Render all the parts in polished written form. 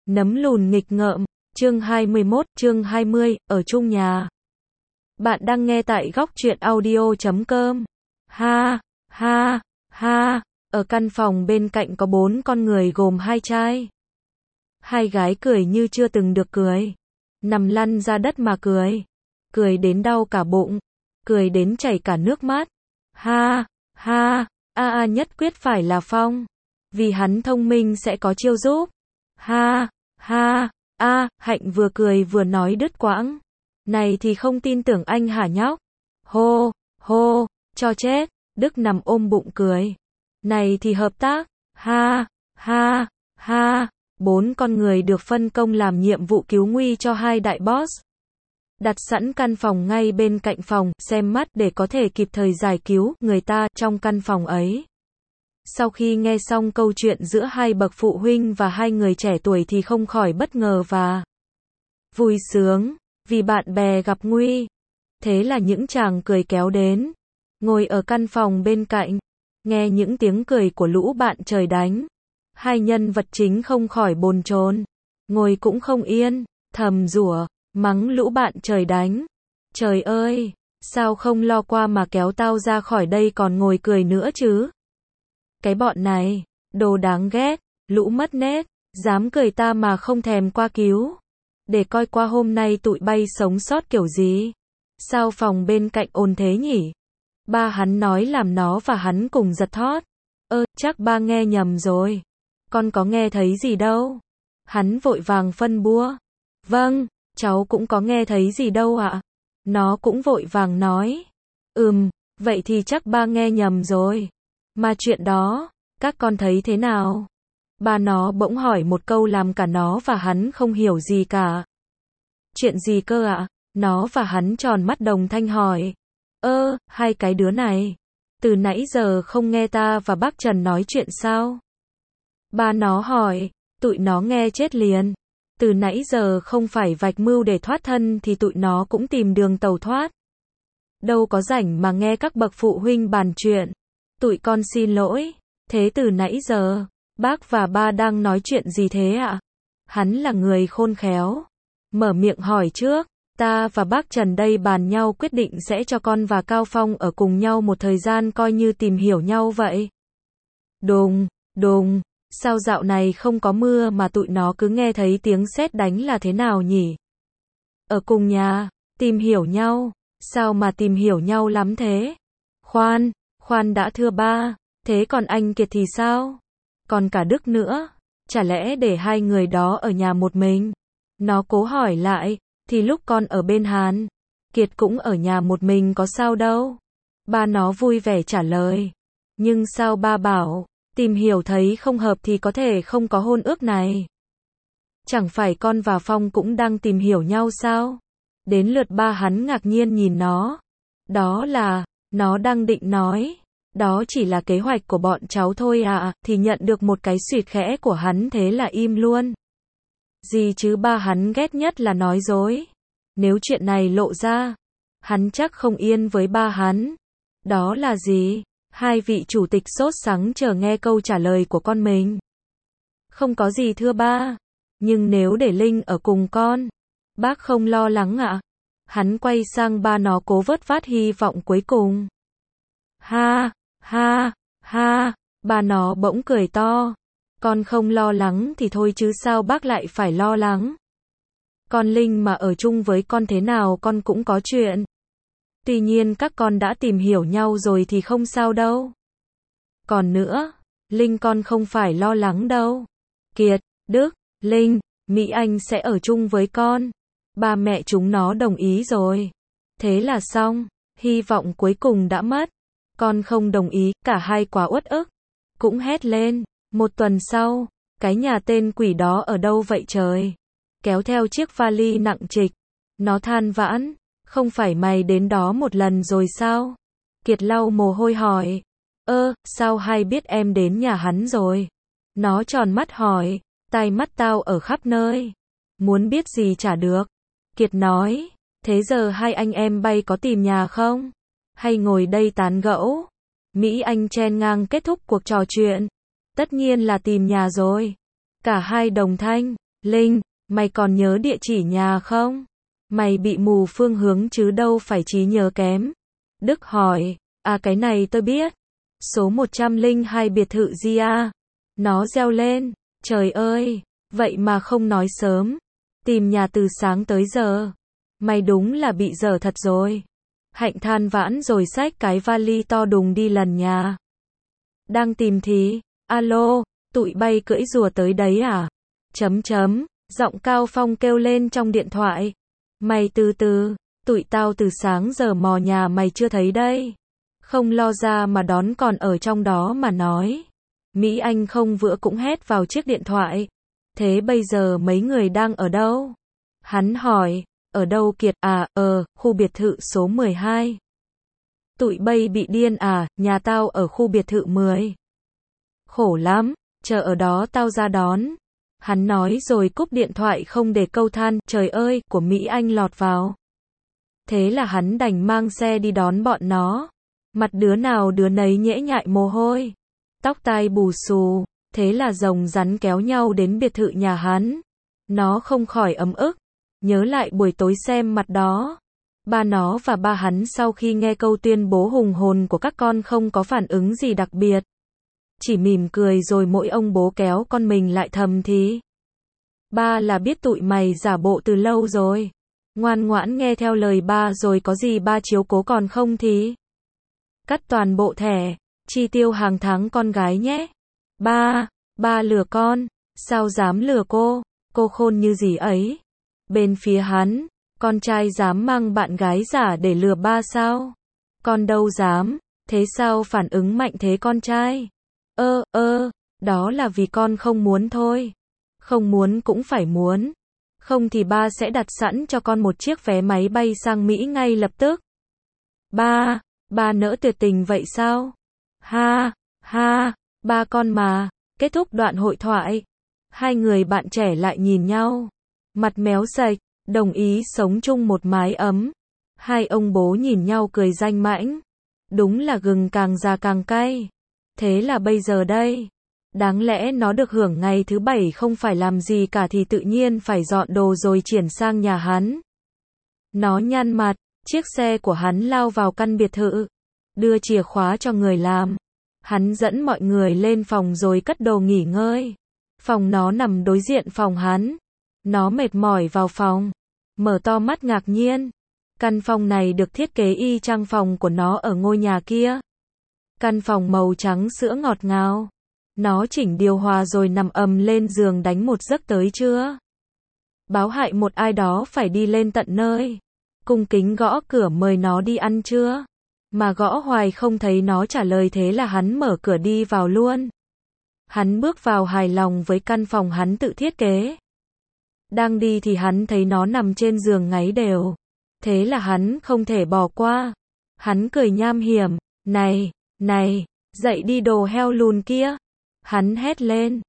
Nấm lùn nghịch ngợm, chương 21, chương 20, ở chung nhà. Bạn đang nghe tại góc truyện audio.com. Ha, ha, ha, ở căn phòng bên cạnh có 4 con người gồm 2 trai. 2 gái cười như chưa từng được cười. Nằm lăn ra đất mà cười. Cười đến đau cả bụng. Cười đến chảy cả nước mắt. Ha, ha, nhất quyết phải là Phong. Vì hắn thông minh sẽ có chiêu giúp. Ha, ha, Hạnh vừa cười vừa nói đứt quãng. Này thì không tin tưởng anh hả nhóc? Hô, hô, cho chết. Đức nằm ôm bụng cười. Này thì hợp tác. Ha, ha, ha. 4 con người được phân công làm nhiệm vụ cứu nguy cho 2 đại boss. Đặt sẵn căn phòng ngay bên cạnh phòng, xem mắt để có thể kịp thời giải cứu người ta trong căn phòng ấy. Sau khi nghe xong câu chuyện giữa 2 bậc phụ huynh và 2 người trẻ tuổi thì không khỏi bất ngờ và vui sướng, vì bạn bè gặp nguy. Thế là những chàng cười kéo đến, ngồi ở căn phòng bên cạnh, nghe những tiếng cười của lũ bạn trời đánh. 2 nhân vật chính không khỏi bồn chồn, ngồi cũng không yên, thầm rủa, mắng lũ bạn trời đánh. Trời ơi, sao không lo qua mà kéo tao ra khỏi đây còn ngồi cười nữa chứ? Cái bọn này, đồ đáng ghét, lũ mất nết, dám cười ta mà không thèm qua cứu. Để coi qua hôm nay tụi bay sống sót kiểu gì. Sao phòng bên cạnh ồn thế nhỉ? Ba hắn nói làm nó và hắn cùng giật thót. Chắc ba nghe nhầm rồi. Con có nghe thấy gì đâu. Hắn vội vàng phân bua. Vâng, cháu cũng có nghe thấy gì đâu ạ. Nó cũng vội vàng nói. Vậy thì chắc ba nghe nhầm rồi. Mà chuyện đó, các con thấy thế nào? Ba nó bỗng hỏi một câu làm cả nó và hắn không hiểu gì cả. Chuyện gì cơ ạ? Nó và hắn tròn mắt đồng thanh hỏi. 2 cái đứa này, từ nãy giờ không nghe ta và bác Trần nói chuyện sao? Ba nó hỏi, tụi nó nghe chết liền. Từ nãy giờ không phải vạch mưu để thoát thân thì tụi nó cũng tìm đường tẩu thoát. Đâu có rảnh mà nghe các bậc phụ huynh bàn chuyện. Tụi con xin lỗi. Thế từ nãy giờ, bác và ba đang nói chuyện gì thế ạ? Hắn là người khôn khéo. Mở miệng hỏi trước. Ta và bác Trần đây bàn nhau quyết định sẽ cho con và Cao Phong ở cùng nhau một thời gian coi như tìm hiểu nhau vậy. Đùng, đùng, sao dạo này không có mưa mà tụi nó cứ nghe thấy tiếng sét đánh là thế nào nhỉ? Ở cùng nhà, tìm hiểu nhau, sao mà tìm hiểu nhau lắm thế? Khoan đã thưa ba, thế còn anh Kiệt thì sao? Còn cả Đức nữa, chả lẽ để 2 người đó ở nhà một mình? Nó cố hỏi lại, thì lúc con ở bên Hàn, Kiệt cũng ở nhà một mình có sao đâu. Ba nó vui vẻ trả lời. Nhưng sao ba bảo, tìm hiểu thấy không hợp thì có thể không có hôn ước này. Chẳng phải con và Phong cũng đang tìm hiểu nhau sao? Đến lượt ba hắn ngạc nhiên nhìn nó. Đó là, nó đang định nói. Đó chỉ là kế hoạch của bọn cháu thôi ạ, thì nhận được một cái xuyệt khẽ của hắn thế là im luôn. Gì chứ ba hắn ghét nhất là nói dối. Nếu chuyện này lộ ra, hắn chắc không yên với ba hắn. Đó là gì? 2 vị chủ tịch sốt sắng chờ nghe câu trả lời của con mình. Không có gì thưa ba. Nhưng nếu để Linh ở cùng con, bác không lo lắng ạ. Hắn quay sang ba nó cố vớt vát hy vọng cuối cùng. Ha, ha, ha, ba nó bỗng cười to. Con không lo lắng thì thôi chứ sao bác lại phải lo lắng. Con Linh mà ở chung với con thế nào con cũng có chuyện. Tuy nhiên các con đã tìm hiểu nhau rồi thì không sao đâu. Còn nữa, Linh con không phải lo lắng đâu. Kiệt, Đức, Linh, Mỹ Anh sẽ ở chung với con. Ba mẹ chúng nó đồng ý rồi. Thế là xong, hy vọng cuối cùng đã mất. Con không đồng ý, cả 2 quá uất ức. Cũng hét lên. 1 tuần sau, cái nhà tên quỷ đó ở đâu vậy trời? Kéo theo chiếc vali nặng trịch. Nó than vãn, không phải mày đến đó một lần rồi sao? Kiệt lau mồ hôi hỏi. Sao hay biết em đến nhà hắn rồi? Nó tròn mắt hỏi, tai mắt tao ở khắp nơi. Muốn biết gì chả được. Kiệt nói, thế giờ 2 anh em bay có tìm nhà không? Hay ngồi đây tán gẫu? Mỹ Anh chen ngang kết thúc cuộc trò chuyện. Tất nhiên là tìm nhà rồi. Cả 2 đồng thanh. Linh, mày còn nhớ địa chỉ nhà không? Mày bị mù phương hướng chứ đâu phải trí nhớ kém. Đức hỏi, à cái này tôi biết. Số 102 biệt thự gì à? Nó reo lên, trời ơi, vậy mà không nói sớm. Tìm nhà từ sáng tới giờ. Mày đúng là bị dở thật rồi. Hạnh than vãn rồi xách cái vali to đùng đi lần nhà. Đang tìm thì, alo, tụi bay cưỡi rùa tới đấy à? Giọng Cao Phong kêu lên trong điện thoại. Mày từ từ, tụi tao từ sáng giờ mò nhà mày chưa thấy đây. Không lo ra mà đón còn ở trong đó mà nói. Mỹ Anh không vữa cũng hét vào chiếc điện thoại. Thế bây giờ mấy người đang ở đâu? Hắn hỏi, ở đâu Kiệt à, khu biệt thự số 12. Tụi bay bị điên à, nhà tao ở khu biệt thự 10. Khổ lắm, chờ ở đó tao ra đón. Hắn nói rồi cúp điện thoại không để câu than, trời ơi, của Mỹ Anh lọt vào. Thế là hắn đành mang xe đi đón bọn nó. Mặt đứa nào đứa nấy nhễ nhại mồ hôi. Tóc tai bù xù, thế là rồng rắn kéo nhau đến biệt thự nhà hắn. Nó không khỏi ấm ức, nhớ lại buổi tối xem mặt đó. Ba nó và ba hắn sau khi nghe câu tuyên bố hùng hồn của các con không có phản ứng gì đặc biệt. Chỉ mỉm cười rồi mỗi ông bố kéo con mình lại thầm thì. Ba là biết tụi mày giả bộ từ lâu rồi. Ngoan ngoãn nghe theo lời ba rồi có gì ba chiếu cố còn không thì. Cắt toàn bộ thẻ, chi tiêu hàng tháng con gái nhé. Ba lừa con, sao dám lừa cô khôn như gì ấy. Bên phía hắn, con trai dám mang bạn gái giả để lừa ba sao? Con đâu dám, thế sao phản ứng mạnh thế con trai? Đó là vì con không muốn thôi. Không muốn cũng phải muốn. Không thì ba sẽ đặt sẵn cho con một chiếc vé máy bay sang Mỹ ngay lập tức. Ba nỡ tuyệt tình vậy sao? Ha, ba con mà. Kết thúc đoạn hội thoại. Hai người bạn trẻ lại nhìn nhau. Mặt méo sạch, đồng ý sống chung một mái ấm. Hai ông bố nhìn nhau cười danh mãnh. Đúng là gừng càng già càng cay. Thế là bây giờ đây. Đáng lẽ nó được hưởng ngày thứ 7 không phải làm gì cả thì tự nhiên phải dọn đồ rồi chuyển sang nhà hắn. Nó nhăn mặt, chiếc xe của hắn lao vào căn biệt thự. Đưa chìa khóa cho người làm. Hắn dẫn mọi người lên phòng rồi cất đồ nghỉ ngơi. Phòng nó nằm đối diện phòng hắn. Nó mệt mỏi vào phòng. Mở to mắt ngạc nhiên. Căn phòng này được thiết kế y chang phòng của nó ở ngôi nhà kia. Căn phòng màu trắng sữa ngọt ngào. Nó chỉnh điều hòa rồi nằm ầm lên giường đánh một giấc tới trưa. Báo hại một ai đó phải đi lên tận nơi. Cung kính gõ cửa mời nó đi ăn trưa. Mà gõ hoài không thấy nó trả lời thế là hắn mở cửa đi vào luôn. Hắn bước vào hài lòng với căn phòng hắn tự thiết kế. Đang đi thì hắn thấy nó nằm trên giường ngáy đều. Thế là hắn không thể bỏ qua. Hắn cười nham hiểm. Này, dậy đi đồ heo lùn kia. Hắn hét lên.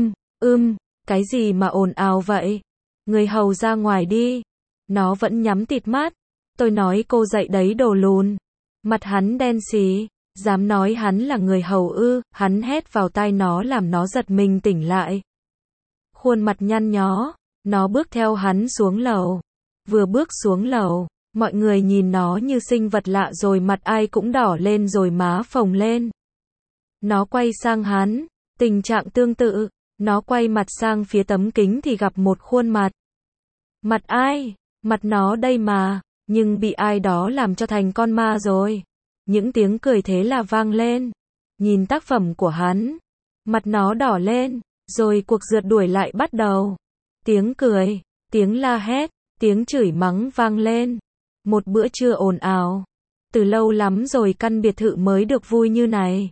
Cái gì mà ồn ào vậy? Người hầu ra ngoài đi. Nó vẫn nhắm tịt mắt. Tôi nói cô dậy đấy đồ lùn. Mặt hắn đen xì. Dám nói hắn là người hầu ư? Hắn hét vào tai nó làm nó giật mình tỉnh lại. Khuôn mặt nhăn nhó. Nó bước theo hắn xuống lầu. Vừa bước xuống lầu, mọi người nhìn nó như sinh vật lạ rồi mặt ai cũng đỏ lên rồi má phồng lên. Nó quay sang hắn, tình trạng tương tự. Nó quay mặt sang phía tấm kính thì gặp một khuôn mặt. Mặt ai? Mặt nó đây mà, nhưng bị ai đó làm cho thành con ma rồi. Những tiếng cười thế là vang lên. Nhìn tác phẩm của hắn, mặt nó đỏ lên, rồi cuộc rượt đuổi lại bắt đầu. Tiếng cười, tiếng la hét, tiếng chửi mắng vang lên. Một bữa trưa ồn ào. Từ lâu lắm rồi căn biệt thự mới được vui như này.